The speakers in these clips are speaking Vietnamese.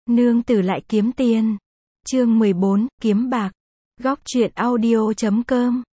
Nương tử lại kiếm tiền. Chương 14, kiếm bạc. Góc truyện audio.com.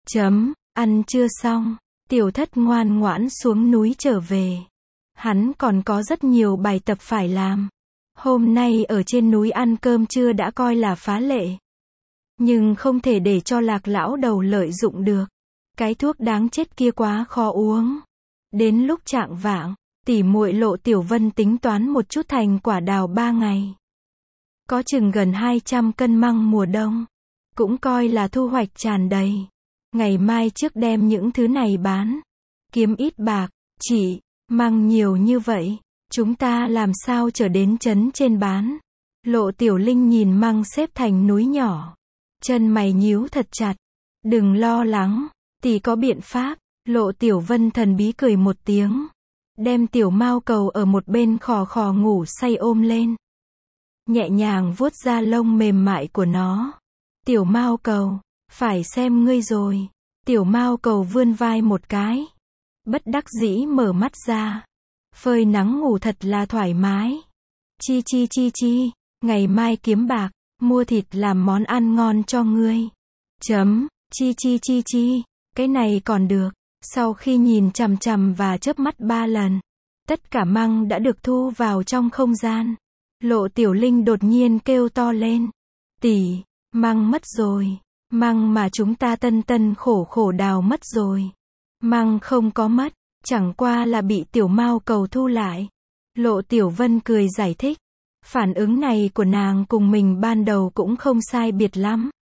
Ăn trưa xong, Tiểu Thất ngoan ngoãn xuống núi trở về. Hắn còn có rất nhiều bài tập phải làm. Hôm nay ở trên núi ăn cơm trưa đã coi là phá lệ. Nhưng không thể để cho Lạc lão đầu lợi dụng được. Cái thuốc đáng chết kia quá khó uống. Đến lúc chạng vạng, tỷ muội Lộ Tiểu Vân tính toán một chút thành quả đào 3 ngày. Có chừng gần 200 cân măng mùa đông. Cũng coi là thu hoạch tràn đầy. Ngày mai trước đem những thứ này bán. Kiếm ít bạc. Chị, măng nhiều như vậy. Chúng ta làm sao trở đến trấn trên bán. Lộ Tiểu Linh nhìn măng xếp thành núi nhỏ. Chân mày nhíu thật chặt. Đừng lo lắng. Tỷ có biện pháp. Lộ Tiểu Vân thần bí cười một tiếng. Đem Tiểu Mao Cầu ở một bên khò khò ngủ say ôm lên. Nhẹ nhàng vuốt da lông mềm mại của nó. Tiểu Mao Cầu, phải xem ngươi rồi. Tiểu Mao Cầu vươn vai một cái. Bất đắc dĩ mở mắt ra. Phơi nắng ngủ thật là thoải mái. Chi chi chi chi, ngày mai kiếm bạc, mua thịt làm món ăn ngon cho ngươi. Chi chi chi chi, cái này còn được. Sau khi nhìn chằm chằm và chớp mắt 3 lần, tất cả măng đã được thu vào trong không gian. Lộ Tiểu Linh đột nhiên kêu to lên. Tỷ, măng mất rồi. Măng mà chúng ta tân tân khổ khổ đào mất rồi. Măng không có mất, chẳng qua là bị Tiểu Mao Cầu thu lại. Lộ Tiểu Vân cười giải thích. Phản ứng này của nàng cùng mình ban đầu cũng không sai biệt lắm.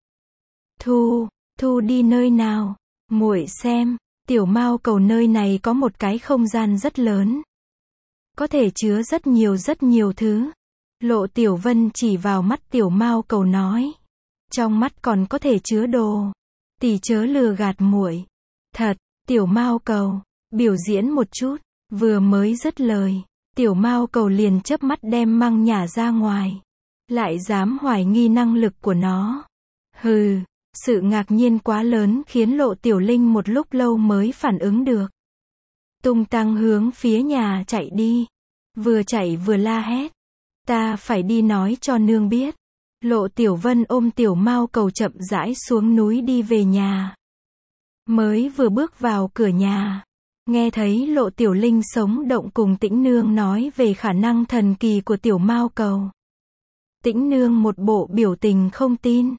Thu đi nơi nào? Muội xem, Tiểu Mao Cầu nơi này có một cái không gian rất lớn. Có thể chứa rất nhiều thứ. Lộ Tiểu Vân chỉ vào mắt Tiểu Mao Cầu nói. Trong mắt còn có thể chứa đồ. Tỷ chớ lừa gạt muội. Thật, Tiểu Mao Cầu, biểu diễn một chút. Vừa mới dứt lời, Tiểu Mao Cầu liền chớp mắt đem măng nhả ra ngoài. Lại dám hoài nghi năng lực của nó. Hừ, sự ngạc nhiên quá lớn khiến Lộ Tiểu Linh một lúc lâu mới phản ứng được. Tung tăng hướng phía nhà chạy đi. Vừa chạy vừa la hét. Ta phải đi nói cho nương biết. Lộ Tiểu Vân ôm Tiểu Mao Cầu chậm rãi xuống núi đi về nhà. Mới vừa bước vào cửa nhà, nghe thấy Lộ Tiểu Linh sống động cùng Tĩnh Nương nói về khả năng thần kỳ của Tiểu Mao Cầu. Tĩnh Nương một bộ biểu tình không tin.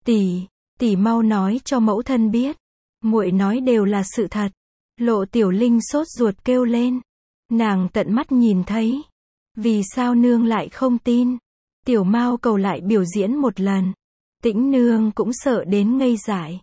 Tỷ mau nói cho mẫu thân biết. Muội nói đều là sự thật. Lộ Tiểu Linh sốt ruột kêu lên. Nàng tận mắt nhìn thấy. Vì sao nương lại không tin? Tiểu Mao Cầu lại biểu diễn một lần. Tĩnh Nương cũng sợ đến ngây dại.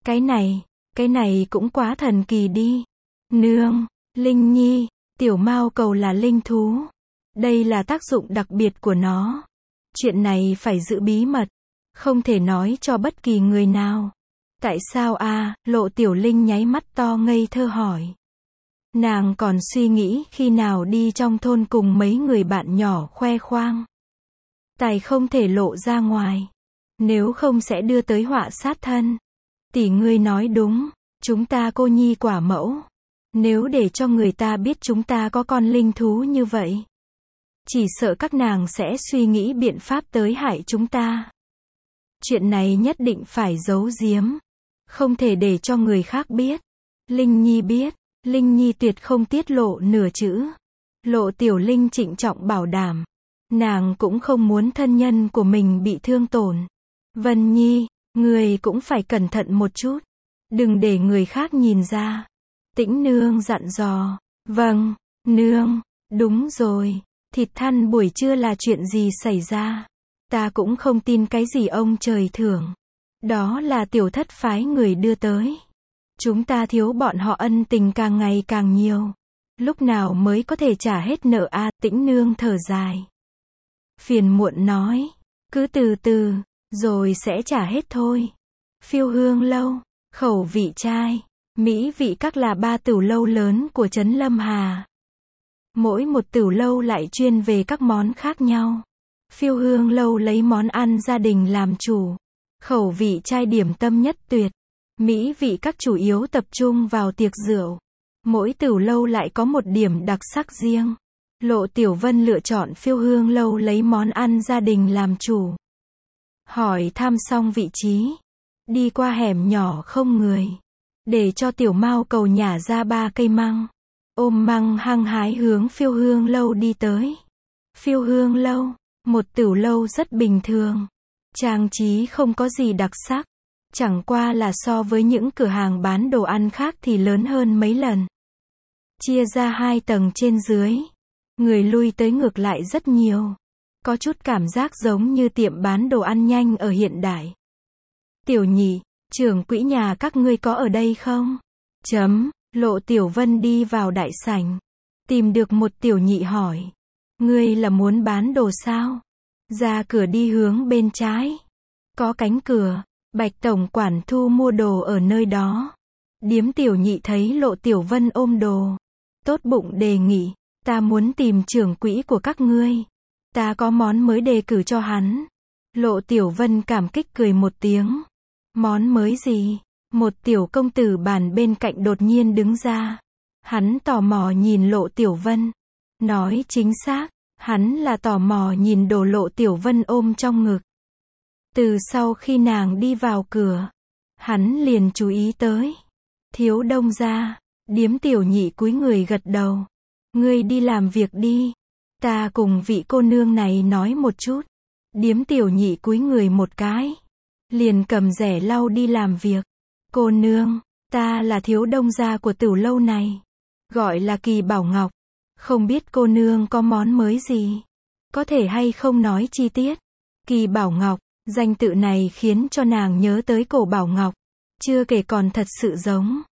Cái này cũng quá thần kỳ đi. Nương, Linh Nhi, Tiểu Mao Cầu là linh thú. Đây là tác dụng đặc biệt của nó. Chuyện này phải giữ bí mật. Không thể nói cho bất kỳ người nào. Tại sao a? Lộ Tiểu Linh nháy mắt to ngây thơ hỏi. Nàng còn suy nghĩ khi nào đi trong thôn cùng mấy người bạn nhỏ khoe khoang. Tài không thể lộ ra ngoài. Nếu không sẽ đưa tới họa sát thân. Tỷ ngươi nói đúng. Chúng ta cô nhi quả mẫu. Nếu để cho người ta biết chúng ta có con linh thú như vậy. Chỉ sợ các nàng sẽ suy nghĩ biện pháp tới hại chúng ta. Chuyện này nhất định phải giấu giếm. Không thể để cho người khác biết. Linh Nhi biết. Linh Nhi tuyệt không tiết lộ nửa chữ. Lộ Tiểu Linh trịnh trọng bảo đảm. Nàng cũng không muốn thân nhân của mình bị thương tổn. Vân Nhi, người cũng phải cẩn thận một chút. Đừng để người khác nhìn ra. Tĩnh Nương dặn dò. Vâng, nương, đúng rồi. Thịt than buổi trưa là chuyện gì xảy ra? Ta cũng không tin cái gì ông trời thưởng. Đó là Tiểu Thất phái người đưa tới. Chúng ta thiếu bọn họ ân tình càng ngày càng nhiều. Lúc nào mới có thể trả hết nợ a? Tĩnh Nương thở dài. Phiền muộn nói. Cứ từ từ, rồi sẽ trả hết thôi. Phiêu Hương Lâu, Khẩu Vị Trai, Mỹ Vị Các là 3 tửu lâu lớn của trấn Lâm Hà. Mỗi một tửu lâu lại chuyên về các món khác nhau. Phiêu Hương Lâu lấy món ăn gia đình làm chủ. Khẩu Vị Trai điểm tâm nhất tuyệt. Mỹ Vị Các chủ yếu tập trung vào tiệc rượu. Mỗi tửu lâu lại có một điểm đặc sắc riêng. Lộ Tiểu Vân lựa chọn Phiêu Hương Lâu lấy món ăn gia đình làm chủ. Hỏi thăm xong vị trí, đi qua hẻm nhỏ không người, để cho Tiểu Mao Cầu nhả ra 3 cây măng, ôm măng hăng hái hướng Phiêu Hương Lâu đi tới. Phiêu Hương Lâu, một tiểu lâu rất bình thường, trang trí không có gì đặc sắc, chẳng qua là so với những cửa hàng bán đồ ăn khác thì lớn hơn mấy lần. Chia ra 2 tầng trên dưới, người lui tới ngược lại rất nhiều, có chút cảm giác giống như tiệm bán đồ ăn nhanh ở hiện đại. Tiểu Nhị, trưởng quỹ nhà các ngươi có ở đây không? Lộ Tiểu Vân đi vào đại sảnh, tìm được một tiểu nhị hỏi. Ngươi là muốn bán đồ sao? Ra cửa đi hướng bên trái. Có cánh cửa, Bạch tổng quản thu mua đồ ở nơi đó. Điếm tiểu nhị thấy Lộ Tiểu Vân ôm đồ, tốt bụng đề nghị, ta muốn tìm trưởng quỹ của các ngươi. Ta có món mới đề cử cho hắn. Lộ Tiểu Vân cảm kích cười một tiếng. Món mới gì? Một tiểu công tử bàn bên cạnh đột nhiên đứng ra. Hắn tò mò nhìn Lộ Tiểu Vân. Nói chính xác, hắn là tò mò nhìn đồ Lộ Tiểu Vân ôm trong ngực. Từ sau khi nàng đi vào cửa, hắn liền chú ý tới. Thiếu đông gia, điếm tiểu nhị cúi người gật đầu. Ngươi đi làm việc đi. Ta cùng vị cô nương này nói một chút. Điếm tiểu nhị cúi người một cái, liền cầm rẻ lau đi làm việc. Cô nương, ta là thiếu đông gia của tiểu lâu này, gọi là Kỳ Bảo Ngọc. Không biết cô nương có món mới gì, có thể hay không nói chi tiết. Kỳ Bảo Ngọc, danh tự này khiến cho nàng nhớ tới Cổ Bảo Ngọc, chưa kể còn thật sự giống.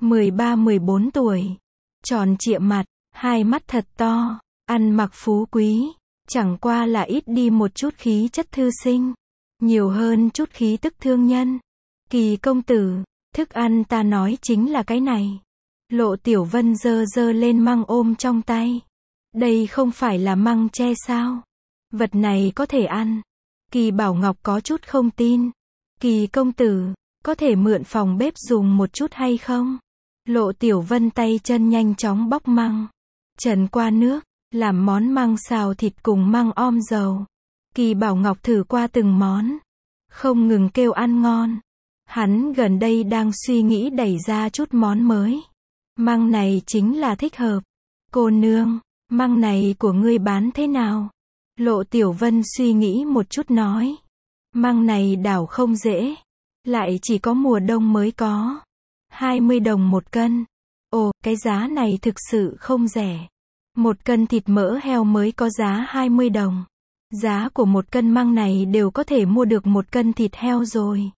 13-14 tuổi, tròn trịa mặt, hai mắt thật to, ăn mặc phú quý, chẳng qua là ít đi một chút khí chất thư sinh, nhiều hơn chút khí tức thương nhân. Kỳ công tử, thức ăn ta nói chính là cái này. Lộ Tiểu Vân giơ giơ lên măng ôm trong tay. Đây không phải là măng tre sao? Vật này có thể ăn. Kỳ Bảo Ngọc có chút không tin. Kỳ công tử, có thể mượn phòng bếp dùng một chút hay không? Lộ Tiểu Vân tay chân nhanh chóng bóc măng, trần qua nước, làm món măng xào thịt cùng măng om dầu. Kỳ Bảo Ngọc thử qua từng món, không ngừng kêu ăn ngon. Hắn gần đây đang suy nghĩ đẩy ra chút món mới. Măng này chính là thích hợp. Cô nương, măng này của ngươi bán thế nào? Lộ Tiểu Vân suy nghĩ một chút nói. Măng này đảo không dễ, lại chỉ có mùa đông mới có. 20 đồng một cân. Ồ, cái giá này thực sự không rẻ. Một cân thịt mỡ heo mới có giá 20 đồng. Giá của một cân măng này đều có thể mua được một cân thịt heo rồi.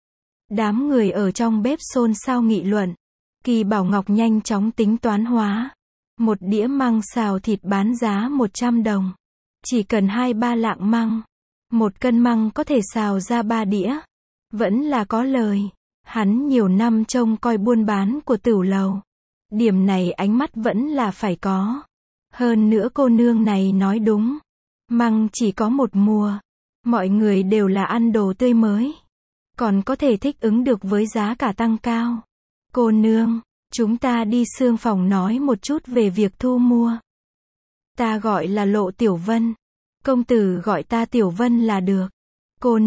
Đám người ở trong bếp xôn xao nghị luận. Kỳ Bảo Ngọc nhanh chóng tính toán hóa. Một đĩa măng xào thịt bán giá 100 đồng. Chỉ cần 2-3 lạng măng. Một cân măng có thể xào ra 3 đĩa. Vẫn là có lời. Hắn nhiều năm trông coi buôn bán của tiểu lầu. Điểm này ánh mắt vẫn là phải có. Hơn nữa cô nương này nói đúng. Măng chỉ có một mùa. Mọi người đều là ăn đồ tươi mới. Còn có thể thích ứng được với giá cả tăng cao. Cô nương, chúng ta đi xương phòng nói một chút về việc thu mua. Ta gọi là Lộ Tiểu Vân. Công tử gọi ta Tiểu Vân là được. Cô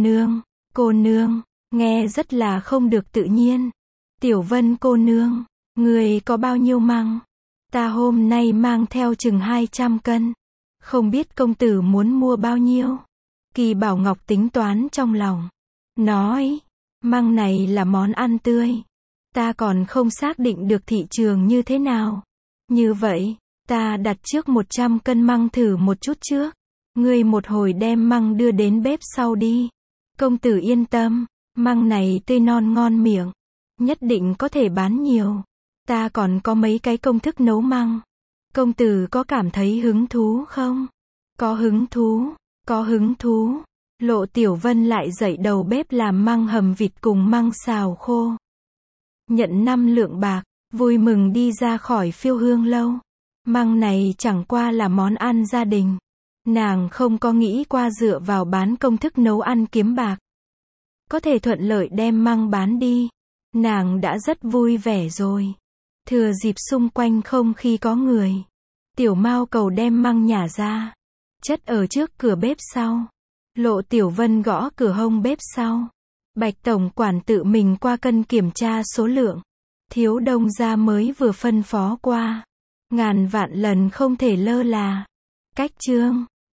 nương, nghe rất là không được tự nhiên. Tiểu Vân cô nương, người có bao nhiêu măng? Ta hôm nay mang theo chừng 200 cân. Không biết công tử muốn mua bao nhiêu? Kỳ Bảo Ngọc tính toán trong lòng. Nói, măng này là món ăn tươi. Ta còn không xác định được thị trường như thế nào. Như vậy, ta đặt trước 100 cân măng thử một chút trước. Ngươi một hồi đem măng đưa đến bếp sau đi. Công tử yên tâm, măng này tươi non ngon miệng. Nhất định có thể bán nhiều. Ta còn có mấy cái công thức nấu măng. Công tử có cảm thấy hứng thú không? Có hứng thú. Lộ Tiểu Vân lại dậy đầu bếp làm măng hầm vịt cùng măng xào khô. Nhận 5 lượng bạc, vui mừng đi ra khỏi Phiêu Hương Lâu. Măng này chẳng qua là món ăn gia đình. Nàng không có nghĩ qua dựa vào bán công thức nấu ăn kiếm bạc. Có thể thuận lợi đem măng bán đi. Nàng đã rất vui vẻ rồi. Thừa dịp xung quanh không khi có người. Tiểu Mao Cầu đem măng nhả ra, chất ở trước cửa bếp sau. Lộ Tiểu Vân gõ cửa hông bếp sau. Bạch tổng quản tự mình qua cân kiểm tra số lượng. Thiếu Đông gia mới vừa phân phó qua. Ngàn vạn lần không thể lơ là. Cách chương